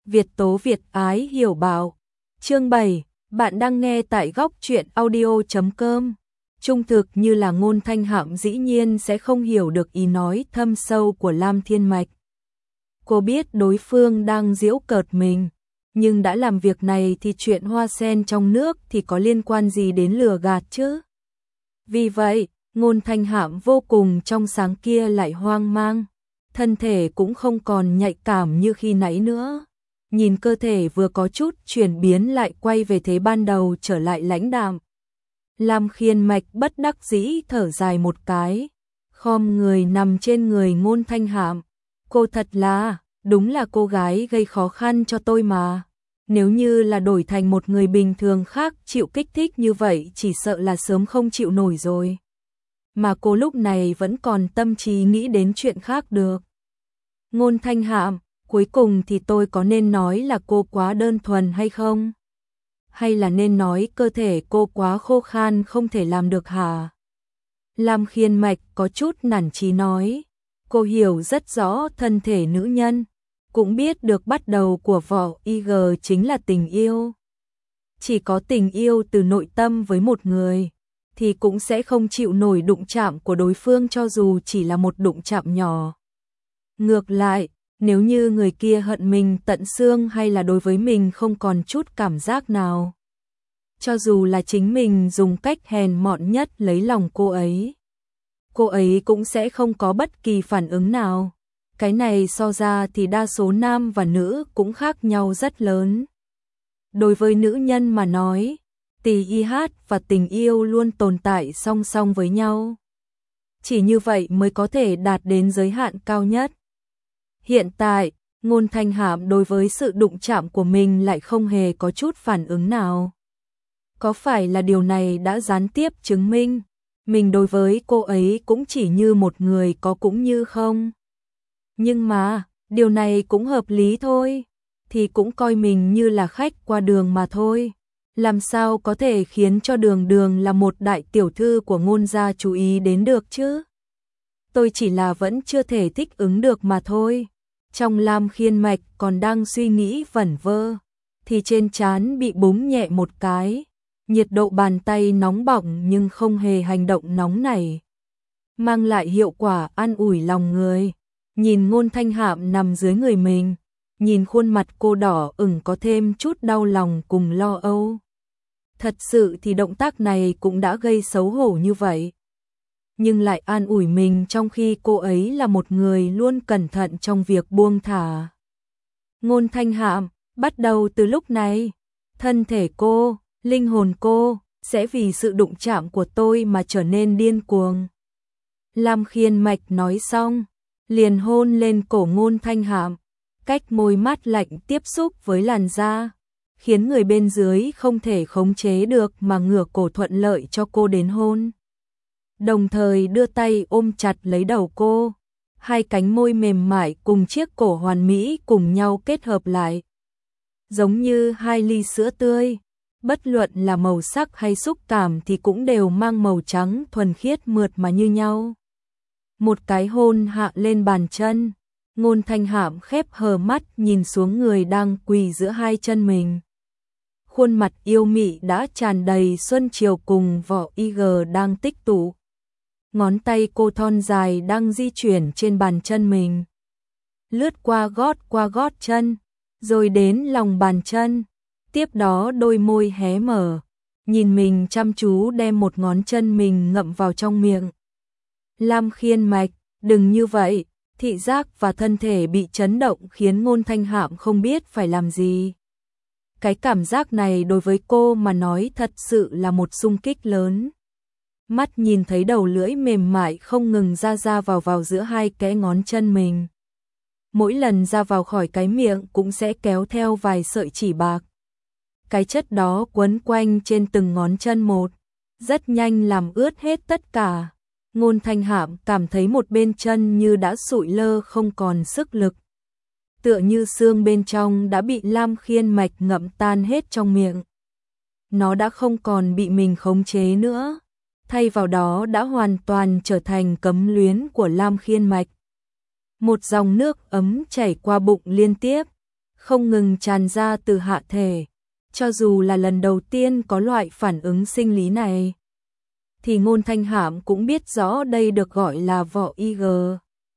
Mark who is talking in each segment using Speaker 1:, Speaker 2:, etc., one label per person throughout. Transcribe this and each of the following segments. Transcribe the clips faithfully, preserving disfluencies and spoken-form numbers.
Speaker 1: Việt tố Việt ái hiểu bảo. Chương bảy, bạn đang nghe tại góc truyện audio chấm com. Trung thực như là Ngôn Thanh Hạm dĩ nhiên sẽ không hiểu được ý nói thâm sâu của Lam Thiên Mạch. Cô biết đối phương đang giễu cợt mình, nhưng đã làm việc này thì chuyện hoa sen trong nước thì có liên quan gì đến lừa gạt chứ? Vì vậy, Ngôn Thanh Hạm vô cùng trong sáng kia lại hoang mang, thân thể cũng không còn nhạy cảm như khi nãy nữa. Nhìn cơ thể vừa có chút chuyển biến lại quay về thế ban đầu trở lại lãnh đạm. Lam Khiên Mạch bất đắc dĩ thở dài một cái, khom người nằm trên người Ngôn Thanh Hạm. Cô thật là, đúng là cô gái gây khó khăn cho tôi mà. Nếu như là đổi thành một người bình thường khác chịu kích thích như vậy chỉ sợ là sớm không chịu nổi rồi. Mà cô lúc này vẫn còn tâm trí nghĩ đến chuyện khác được. Ngôn Thanh Hạm, cuối cùng thì tôi có nên nói là cô quá đơn thuần hay không? Hay là nên nói cơ thể cô quá khô khan không thể làm được hả? Lam Khiên Mạch có chút nản chí nói. Cô hiểu rất rõ thân thể nữ nhân, cũng biết được bắt đầu của võ i giê chính là tình yêu. Chỉ có tình yêu từ nội tâm với một người, thì cũng sẽ không chịu nổi đụng chạm của đối phương cho dù chỉ là một đụng chạm nhỏ. Ngược lại, nếu như người kia hận mình tận xương hay là đối với mình không còn chút cảm giác nào, cho dù là chính mình dùng cách hèn mọn nhất lấy lòng cô ấy, cô ấy cũng sẽ không có bất kỳ phản ứng nào. Cái này so ra thì đa số nam và nữ cũng khác nhau rất lớn. Đối với nữ nhân mà nói, tì i hát và tình yêu luôn tồn tại song song với nhau. Chỉ như vậy mới có thể đạt đến giới hạn cao nhất. Hiện tại, Ngôn Thanh Hạm đối với sự đụng chạm của mình lại không hề có chút phản ứng nào. Có phải là điều này đã gián tiếp chứng minh mình đối với cô ấy cũng chỉ như một người có cũng như không? Nhưng mà, điều này cũng hợp lý thôi, thì cũng coi mình như là khách qua đường mà thôi. Làm sao có thể khiến cho Đường Đường là một đại tiểu thư của Ngôn gia chú ý đến được chứ? Tôi chỉ là vẫn chưa thể thích ứng được mà thôi. Trong Lam Khiên Mạch còn đang suy nghĩ vẩn vơ, thì trên trán bị búng nhẹ một cái. Nhiệt độ bàn tay nóng bỏng nhưng không hề hành động nóng nảy, mang lại hiệu quả an ủi lòng người. Nhìn Ngôn Thanh Hạm nằm dưới người mình, nhìn khuôn mặt cô đỏ ửng có thêm chút đau lòng cùng lo âu. Thật sự thì động tác này cũng đã gây xấu hổ như vậy, nhưng lại an ủi mình trong khi cô ấy là một người luôn cẩn thận trong việc buông thả. Ngôn Thanh Hạm, bắt đầu từ lúc này, thân thể cô, linh hồn cô, sẽ vì sự đụng chạm của tôi mà trở nên điên cuồng. Lam Khiên Mạch nói xong, liền hôn lên cổ Ngôn Thanh Hạm, cách môi mát lạnh tiếp xúc với làn da, khiến người bên dưới không thể khống chế được mà ngửa cổ thuận lợi cho cô đến hôn. Đồng thời đưa tay ôm chặt lấy đầu cô, hai cánh môi mềm mại cùng chiếc cổ hoàn mỹ cùng nhau kết hợp lại. Giống như hai ly sữa tươi, bất luận là màu sắc hay xúc cảm thì cũng đều mang màu trắng thuần khiết mượt mà như nhau. Một cái hôn hạ lên bàn chân, Ngôn Thanh Hạm khép hờ mắt nhìn xuống người đang quỳ giữa hai chân mình. Khuôn mặt yêu mị đã tràn đầy xuân chiều cùng vỏ i giê đang tích tụ. Ngón tay cô thon dài đang di chuyển trên bàn chân mình, lướt qua gót qua gót chân, rồi đến lòng bàn chân. Tiếp đó đôi môi hé mở, nhìn mình chăm chú đem một ngón chân mình ngậm vào trong miệng. Lam Khiên Mạch, đừng như vậy. Thị giác và thân thể bị chấn động khiến Ngôn Thanh Hạm không biết phải làm gì. Cái cảm giác này đối với cô mà nói thật sự là một xung kích lớn. Mắt nhìn thấy đầu lưỡi mềm mại không ngừng ra ra vào vào giữa hai kẽ ngón chân mình. Mỗi lần ra vào khỏi cái miệng cũng sẽ kéo theo vài sợi chỉ bạc. Cái chất đó quấn quanh trên từng ngón chân một, rất nhanh làm ướt hết tất cả. Ngôn Thanh Hạm cảm thấy một bên chân như đã sụi lơ không còn sức lực. Tựa như xương bên trong đã bị Lam Khiên Mạch ngậm tan hết trong miệng. Nó đã không còn bị mình khống chế nữa, thay vào đó đã hoàn toàn trở thành cấm luyến của Lam Khiên Mạch. Một dòng nước ấm chảy qua bụng liên tiếp, không ngừng tràn ra từ hạ thể. Cho dù là lần đầu tiên có loại phản ứng sinh lý này, thì Ngôn Thanh Hạm cũng biết rõ đây được gọi là vỏ i giê.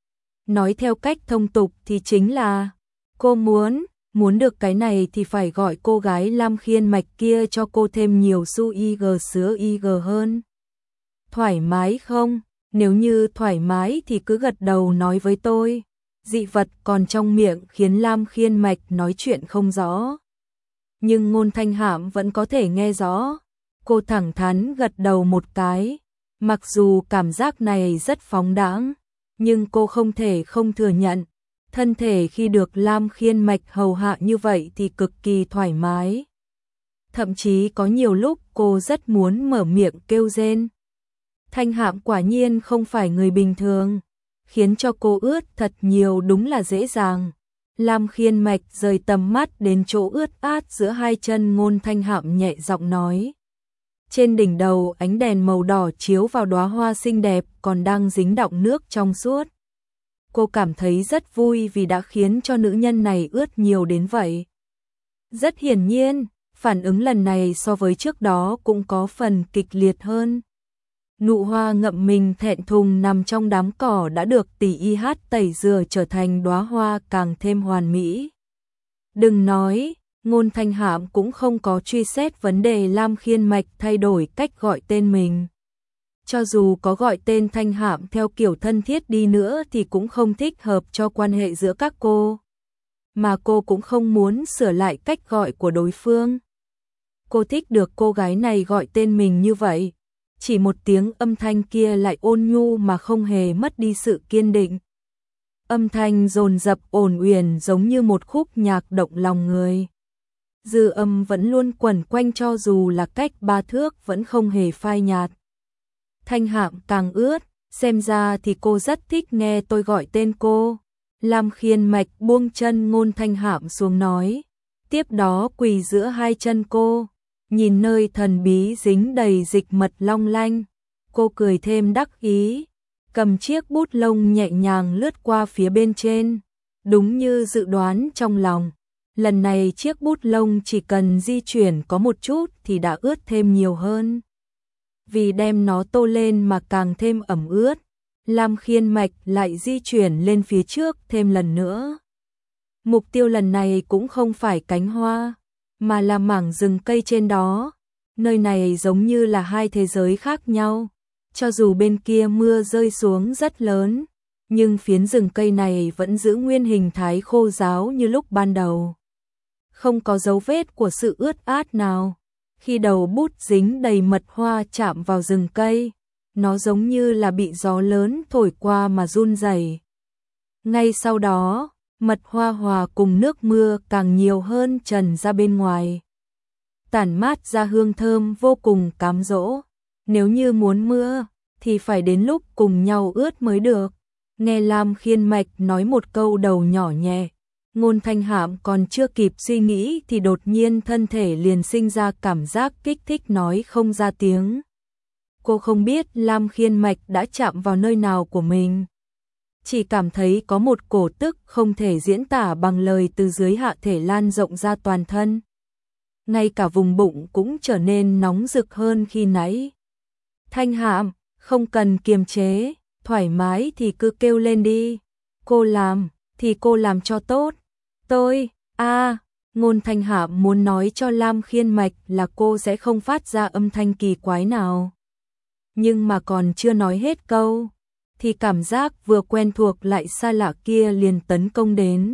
Speaker 1: Nói theo cách thông tục thì chính là cô muốn, muốn được cái này thì phải gọi cô gái Lam Khiên Mạch kia cho cô thêm nhiều xu i giê sữa i giê hơn. Thoải mái không? Nếu như thoải mái thì cứ gật đầu nói với tôi. Dị vật còn trong miệng khiến Lam Khiên Mạch nói chuyện không rõ. Nhưng Ngôn Thanh Hạm vẫn có thể nghe rõ. Cô thẳng thắn gật đầu một cái. Mặc dù cảm giác này rất phóng đãng, nhưng cô không thể không thừa nhận. Thân thể khi được Lam Khiên Mạch hầu hạ như vậy thì cực kỳ thoải mái. Thậm chí có nhiều lúc cô rất muốn mở miệng kêu rên. Thanh Hạm quả nhiên không phải người bình thường, khiến cho cô ướt thật nhiều đúng là dễ dàng. Lam Khiên Mạch rời tầm mắt đến chỗ ướt át giữa hai chân Ngôn Thanh Hạm nhẹ giọng nói. Trên đỉnh đầu ánh đèn màu đỏ chiếu vào đóa hoa xinh đẹp còn đang dính đọng nước trong suốt. Cô cảm thấy rất vui vì đã khiến cho nữ nhân này ướt nhiều đến vậy. Rất hiển nhiên, phản ứng lần này so với trước đó cũng có phần kịch liệt hơn. Nụ hoa ngậm mình thẹn thùng nằm trong đám cỏ đã được tỷ y hát tẩy rửa trở thành đóa hoa càng thêm hoàn mỹ. Đừng nói, Ngôn Thanh Hạm cũng không có truy xét vấn đề Lam Khiên Mạch thay đổi cách gọi tên mình. Cho dù có gọi tên Thanh Hạm theo kiểu thân thiết đi nữa thì cũng không thích hợp cho quan hệ giữa các cô. Mà cô cũng không muốn sửa lại cách gọi của đối phương. Cô thích được cô gái này gọi tên mình như vậy. Chỉ một tiếng âm thanh kia lại ôn nhu mà không hề mất đi sự kiên định. Âm thanh dồn dập ổn uyển giống như một khúc nhạc động lòng người. Dư âm vẫn luôn quẩn quanh cho dù là cách ba thước vẫn không hề phai nhạt. Thanh Hạm càng ướt, xem ra thì cô rất thích nghe tôi gọi tên cô. Lam Khiên Mạch buông chân Ngôn Thanh Hạm xuống nói. Tiếp đó quỳ giữa hai chân cô, nhìn nơi thần bí dính đầy dịch mật long lanh. Cô cười thêm đắc ý, cầm chiếc bút lông nhẹ nhàng lướt qua phía bên trên. Đúng như dự đoán trong lòng, lần này chiếc bút lông chỉ cần di chuyển có một chút thì đã ướt thêm nhiều hơn. Vì đem nó tô lên mà càng thêm ẩm ướt, Lam Khiên Mạch lại di chuyển lên phía trước thêm lần nữa. Mục tiêu lần này cũng không phải cánh hoa, mà là mảng rừng cây trên đó. Nơi này giống như là hai thế giới khác nhau. Cho dù bên kia mưa rơi xuống rất lớn, nhưng phiến rừng cây này vẫn giữ nguyên hình thái khô ráo như lúc ban đầu. Không có dấu vết của sự ướt át nào. Khi đầu bút dính đầy mật hoa chạm vào rừng cây, nó giống như là bị gió lớn thổi qua mà run rẩy. Ngay sau đó, mật hoa hòa cùng nước mưa càng nhiều hơn tràn ra bên ngoài. Tản mát ra hương thơm vô cùng cám dỗ. Nếu như muốn mưa, thì phải đến lúc cùng nhau ướt mới được. Nghe Lam Khiên Mạch nói một câu đầu nhỏ nhẹ, Ngôn Thanh Hạm còn chưa kịp suy nghĩ thì đột nhiên thân thể liền sinh ra cảm giác kích thích nói không ra tiếng. Cô không biết Lam Khiên Mạch đã chạm vào nơi nào của mình. Chỉ cảm thấy có một cổ tức không thể diễn tả bằng lời từ dưới hạ thể lan rộng ra toàn thân. Ngay cả vùng bụng cũng trở nên nóng rực hơn khi nãy. Thanh Hạm, không cần kiềm chế, thoải mái thì cứ kêu lên đi. Cô làm, thì cô làm cho tốt. Tôi, a à, Ngôn Thanh Hạm muốn nói cho Lam Khiên Mạch là cô sẽ không phát ra âm thanh kỳ quái nào. Nhưng mà còn chưa nói hết câu, thì cảm giác vừa quen thuộc lại xa lạ kia liền tấn công đến.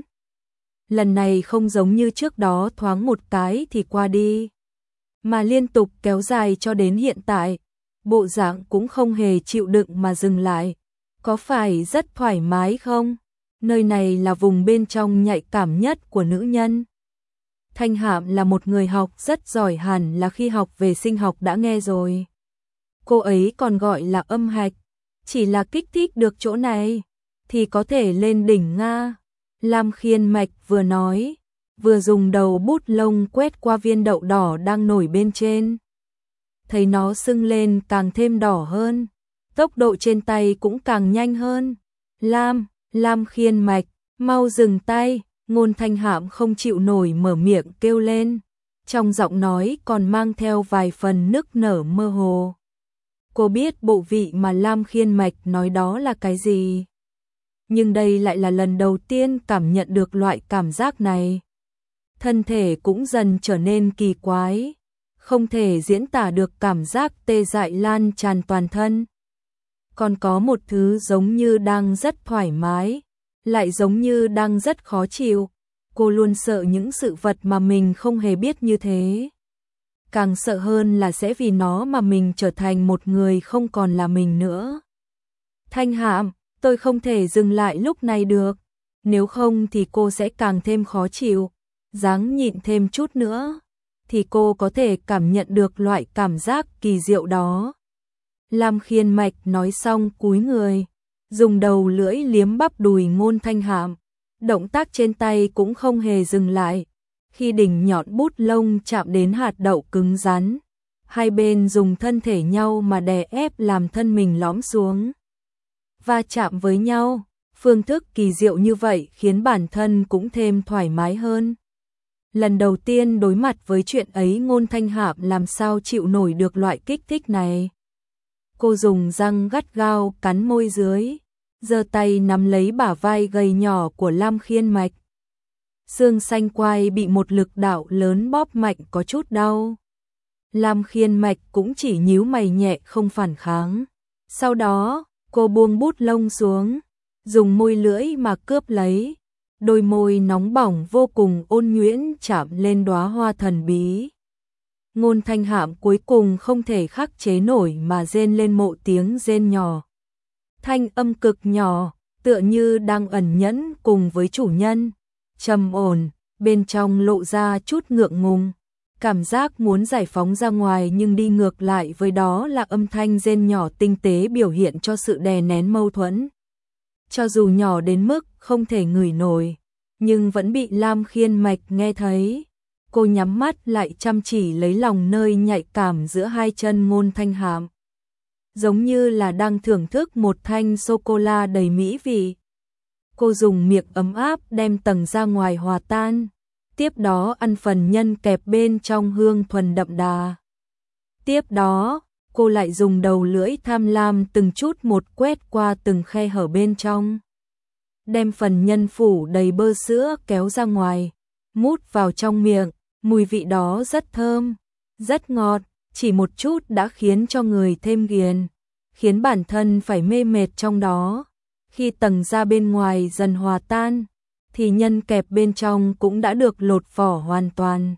Speaker 1: Lần này không giống như trước đó thoáng một cái thì qua đi, mà liên tục kéo dài cho đến hiện tại. Bộ dạng cũng không hề chịu đựng mà dừng lại. Có phải rất thoải mái không? Nơi này là vùng bên trong nhạy cảm nhất của nữ nhân. Thanh Hạm là một người học rất giỏi, hẳn là khi học về sinh học đã nghe rồi. Cô ấy còn gọi là âm hạch. Chỉ là kích thích được chỗ này thì có thể lên đỉnh Nga. Lam Khiên Mạch vừa nói, vừa dùng đầu bút lông quét qua viên đậu đỏ đang nổi bên trên. Thấy nó sưng lên càng thêm đỏ hơn, tốc độ trên tay cũng càng nhanh hơn. Lam, Lam Khiên Mạch, mau dừng tay, Ngôn Thanh Hạm không chịu nổi mở miệng kêu lên, trong giọng nói còn mang theo vài phần nức nở mơ hồ. Cô biết bộ vị mà Lam Khiên Mạch nói đó là cái gì, nhưng đây lại là lần đầu tiên cảm nhận được loại cảm giác này. Thân thể cũng dần trở nên kỳ quái, không thể diễn tả được cảm giác tê dại lan tràn toàn thân. Còn có một thứ giống như đang rất thoải mái, lại giống như đang rất khó chịu. Cô luôn sợ những sự vật mà mình không hề biết như thế. Càng sợ hơn là sẽ vì nó mà mình trở thành một người không còn là mình nữa. Thanh Hạm, tôi không thể dừng lại lúc này được, nếu không thì cô sẽ càng thêm khó chịu. Ráng nhịn thêm chút nữa, thì cô có thể cảm nhận được loại cảm giác kỳ diệu đó. Lam Khiên Mạch nói xong cúi người, dùng đầu lưỡi liếm bắp đùi Ngôn Thanh Hạm. Động tác trên tay cũng không hề dừng lại. Khi đỉnh nhọn bút lông chạm đến hạt đậu cứng rắn, hai bên dùng thân thể nhau mà đè ép làm thân mình lõm xuống. Va chạm với nhau, phương thức kỳ diệu như vậy khiến bản thân cũng thêm thoải mái hơn. Lần đầu tiên đối mặt với chuyện ấy, Ngôn Thanh Hạm làm sao chịu nổi được loại kích thích này. Cô dùng răng gắt gao cắn môi dưới, giơ tay nắm lấy bả vai gầy nhỏ của Lam Khiên Mạch. Xương xanh quai bị một lực đạo lớn bóp mạnh có chút đau. Lam Khiên Mạch cũng chỉ nhíu mày nhẹ không phản kháng. Sau đó, cô buông bút lông xuống, dùng môi lưỡi mà cướp lấy. Đôi môi nóng bỏng vô cùng ôn nhuyễn chạm lên đóa hoa thần bí. Ngôn Thanh Hạm cuối cùng không thể khắc chế nổi mà rên lên một tiếng rên nhỏ. Thanh âm cực nhỏ, tựa như đang ẩn nhẫn cùng với chủ nhân. Trầm ổn, bên trong lộ ra chút ngượng ngùng. Cảm giác muốn giải phóng ra ngoài nhưng đi ngược lại với đó là âm thanh rên nhỏ tinh tế biểu hiện cho sự đè nén mâu thuẫn. Cho dù nhỏ đến mức không thể ngửi nổi, nhưng vẫn bị Lam Khiên Mạch nghe thấy. Cô nhắm mắt lại chăm chỉ lấy lòng nơi nhạy cảm giữa hai chân Ngôn Thanh Hạm. Giống như là đang thưởng thức một thanh sô-cô-la đầy mỹ vị. Cô dùng miệng ấm áp đem tầng ra ngoài hòa tan. Tiếp đó ăn phần nhân kẹp bên trong hương thuần đậm đà. Tiếp đó, cô lại dùng đầu lưỡi tham lam từng chút một quét qua từng khe hở bên trong. Đem phần nhân phủ đầy bơ sữa kéo ra ngoài, mút vào trong miệng, mùi vị đó rất thơm, rất ngọt, chỉ một chút đã khiến cho người thêm ghiền, khiến bản thân phải mê mệt trong đó. Khi tầng da bên ngoài dần hòa tan, thì nhân kẹp bên trong cũng đã được lột vỏ hoàn toàn.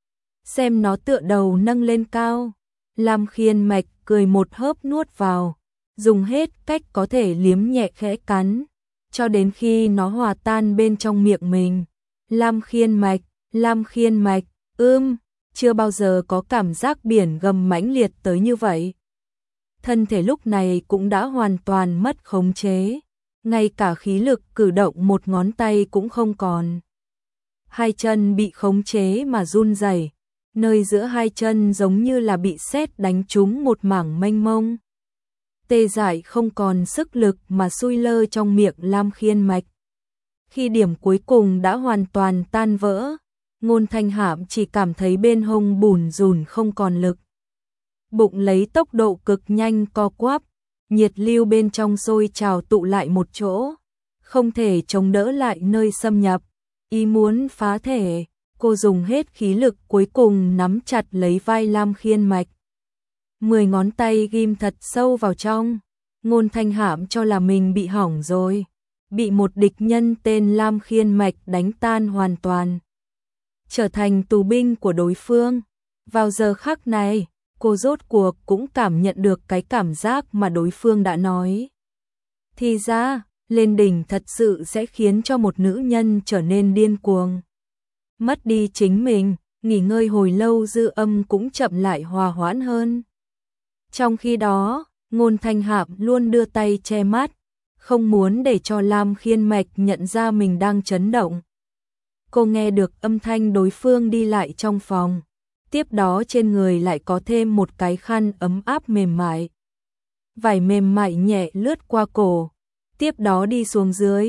Speaker 1: Xem nó tựa đầu nâng lên cao, Lam Khiên Mạch cười một hớp nuốt vào, dùng hết cách có thể liếm nhẹ khẽ cắn, cho đến khi nó hòa tan bên trong miệng mình. Lam Khiên Mạch, Lam Khiên Mạch, ưm, chưa bao giờ có cảm giác biển gầm mãnh liệt tới như vậy. Thân thể lúc này cũng đã hoàn toàn mất khống chế, ngay cả khí lực cử động một ngón tay cũng không còn. Hai chân bị khống chế mà run rẩy, nơi giữa hai chân giống như là bị sét đánh trúng một mảng mênh mông. Tê dại không còn sức lực mà sui lơ trong miệng Lam Khiên Mạch. Khi điểm cuối cùng đã hoàn toàn tan vỡ, Ngôn Thanh Hạm chỉ cảm thấy bên hông bùn rùn không còn lực. Bụng lấy tốc độ cực nhanh co quắp, nhiệt lưu bên trong sôi trào tụ lại một chỗ, không thể chống đỡ lại nơi xâm nhập. Ý muốn phá thể, cô dùng hết khí lực cuối cùng nắm chặt lấy vai Lam Khiên Mạch. Mười ngón tay ghim thật sâu vào trong. Ngôn Thanh Hạm cho là mình bị hỏng rồi, bị một địch nhân tên Lam Khiên Mạch đánh tan hoàn toàn, trở thành tù binh của đối phương. Vào giờ khắc này, cô rốt cuộc cũng cảm nhận được cái cảm giác mà đối phương đã nói. Thì ra, lên đỉnh thật sự sẽ khiến cho một nữ nhân trở nên điên cuồng. Mất đi chính mình, nghỉ ngơi hồi lâu dư âm cũng chậm lại hòa hoãn hơn. Trong khi đó, Ngôn Thanh Hạm luôn đưa tay che mắt, không muốn để cho Lam Khiên Mạch nhận ra mình đang chấn động. Cô nghe được âm thanh đối phương đi lại trong phòng, tiếp đó trên người lại có thêm một cái khăn ấm áp mềm mại. Vải mềm mại nhẹ lướt qua cổ, tiếp đó đi xuống dưới,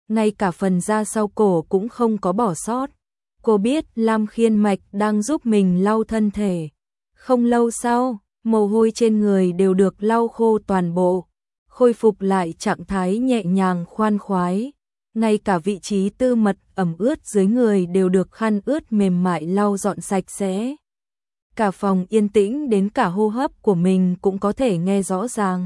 Speaker 1: ngay cả phần da sau cổ cũng không có bỏ sót. Cô biết Lam Khiên Mạch đang giúp mình lau thân thể. Không lâu sau, mồ hôi trên người đều được lau khô toàn bộ, khôi phục lại trạng thái nhẹ nhàng khoan khoái. Ngay cả vị trí tư mật ẩm ướt dưới người đều được khăn ướt mềm mại lau dọn sạch sẽ. Cả phòng yên tĩnh đến cả hô hấp của mình cũng có thể nghe rõ ràng.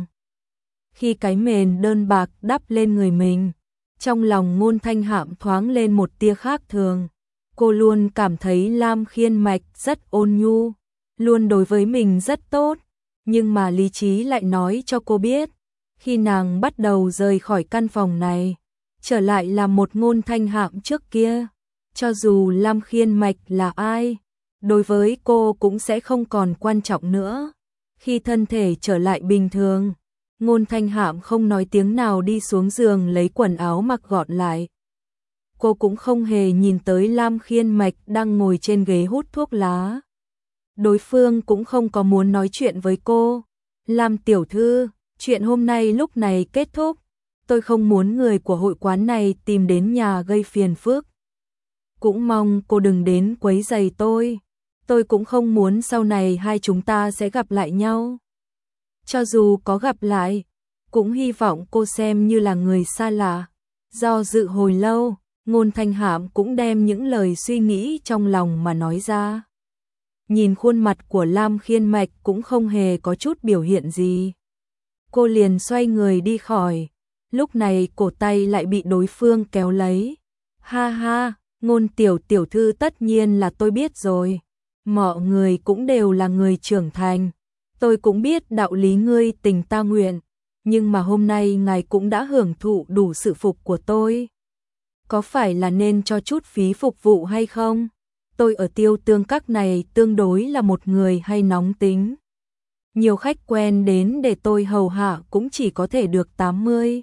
Speaker 1: Khi cái mền đơn bạc đắp lên người mình, trong lòng Ngôn Thanh Hạm thoáng lên một tia khác thường. Cô luôn cảm thấy Lam Khiên Mạch rất ôn nhu, luôn đối với mình rất tốt, nhưng mà lý trí lại nói cho cô biết, khi nàng bắt đầu rời khỏi căn phòng này, trở lại là một Ngôn Thanh Hạm trước kia, cho dù Lam Khiên Mạch là ai, đối với cô cũng sẽ không còn quan trọng nữa. Khi thân thể trở lại bình thường, Ngôn Thanh Hạm không nói tiếng nào đi xuống giường lấy quần áo mặc gọn lại. Cô cũng không hề nhìn tới Lam Khiên Mạch đang ngồi trên ghế hút thuốc lá. Đối phương cũng không có muốn nói chuyện với cô. Lam tiểu thư, chuyện hôm nay lúc này kết thúc. Tôi không muốn người của hội quán này tìm đến nhà gây phiền phức. Cũng mong cô đừng đến quấy rầy tôi. Tôi cũng không muốn sau này hai chúng ta sẽ gặp lại nhau. Cho dù có gặp lại, cũng hy vọng cô xem như là người xa lạ. Do dự hồi lâu, Ngôn Thanh Hạm cũng đem những lời suy nghĩ trong lòng mà nói ra. Nhìn khuôn mặt của Lam Khiên Mạch cũng không hề có chút biểu hiện gì. Cô liền xoay người đi khỏi. Lúc này cổ tay lại bị đối phương kéo lấy. Ha ha, Ngôn tiểu tiểu thư tất nhiên là tôi biết rồi. Mọi người cũng đều là người trưởng thành. Tôi cũng biết đạo lý ngươi tình ta nguyện. Nhưng mà hôm nay ngài cũng đã hưởng thụ đủ sự phục của tôi. Có phải là nên cho chút phí phục vụ hay không? Tôi ở Tiêu Tương Các này tương đối là một người hay nóng tính. Nhiều khách quen đến để tôi hầu hạ cũng chỉ có thể được tám mươi.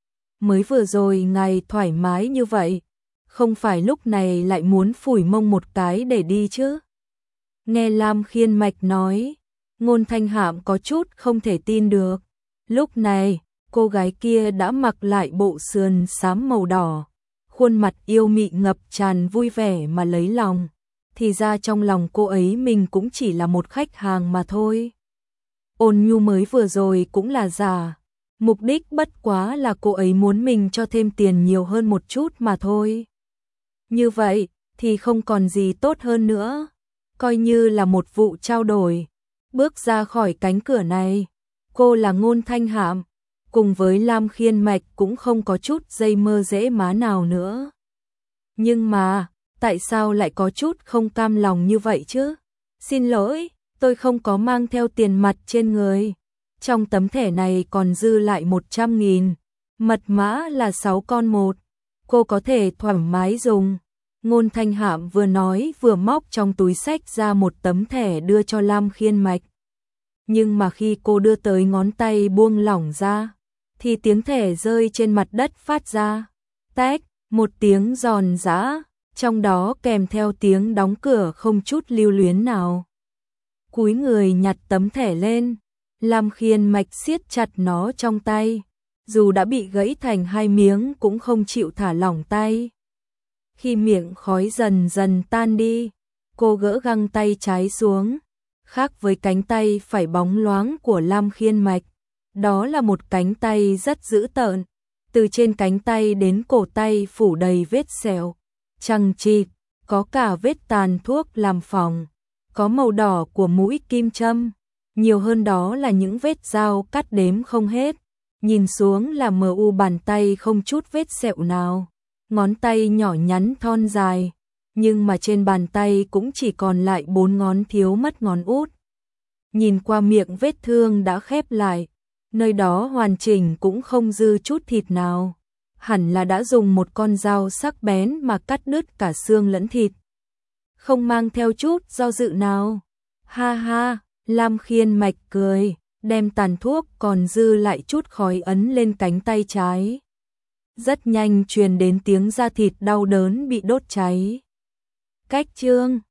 Speaker 1: Mới vừa rồi ngài thoải mái như vậy, không phải lúc này lại muốn phủi mông một cái để đi chứ? Nghe Lam Khiên Mạch nói, Ngôn Thanh Hạm có chút không thể tin được. Lúc này, cô gái kia đã mặc lại bộ sườn xám màu đỏ, khuôn mặt yêu mị ngập tràn vui vẻ mà lấy lòng. Thì ra trong lòng cô ấy mình cũng chỉ là một khách hàng mà thôi. Ôn nhu mới vừa rồi cũng là giả. Mục đích bất quá là cô ấy muốn mình cho thêm tiền nhiều hơn một chút mà thôi. Như vậy thì không còn gì tốt hơn nữa. Coi như là một vụ trao đổi. Bước ra khỏi cánh cửa này, cô là Ngôn Thanh Hạm, cùng với Lam Khiên Mạch cũng không có chút dây mơ dễ má nào nữa. Nhưng mà, tại sao lại có chút không cam lòng như vậy chứ? Xin lỗi, tôi không có mang theo tiền mặt trên người. Trong tấm thẻ này còn dư lại một trăm nghìn. Mật mã là sáu con một. Cô có thể thoải mái dùng. Ngôn Thanh Hạm vừa nói vừa móc trong túi xách ra một tấm thẻ đưa cho Lam Khiên Mạch. Nhưng mà khi cô đưa tới ngón tay buông lỏng ra, thì tiếng thẻ rơi trên mặt đất phát ra. Tách, một tiếng giòn giã, trong đó kèm theo tiếng đóng cửa không chút lưu luyến nào. Cúi người nhặt tấm thẻ lên, Lam Khiên Mạch siết chặt nó trong tay, dù đã bị gãy thành hai miếng cũng không chịu thả lỏng tay. Khi miệng khói dần dần tan đi, cô gỡ găng tay trái xuống, khác với cánh tay phải bóng loáng của Lam Khiên Mạch. Đó là một cánh tay rất dữ tợn, từ trên cánh tay đến cổ tay phủ đầy vết sẹo, chằng chịt, có cả vết tàn thuốc làm phòng, có màu đỏ của mũi kim châm, nhiều hơn đó là những vết dao cắt đếm không hết. Nhìn xuống là mờ u bàn tay không chút vết sẹo nào, ngón tay nhỏ nhắn thon dài, nhưng mà trên bàn tay cũng chỉ còn lại bốn ngón thiếu mất ngón út. Nhìn qua miệng vết thương đã khép lại, nơi đó hoàn chỉnh cũng không dư chút thịt nào, hẳn là đã dùng một con dao sắc bén mà cắt đứt cả xương lẫn thịt. Không mang theo chút do dự nào. Ha ha, Lam Khiên Mạch cười, đem tàn thuốc còn dư lại chút khói ấn lên cánh tay trái. Rất nhanh truyền đến tiếng da thịt đau đớn bị đốt cháy. Cách chương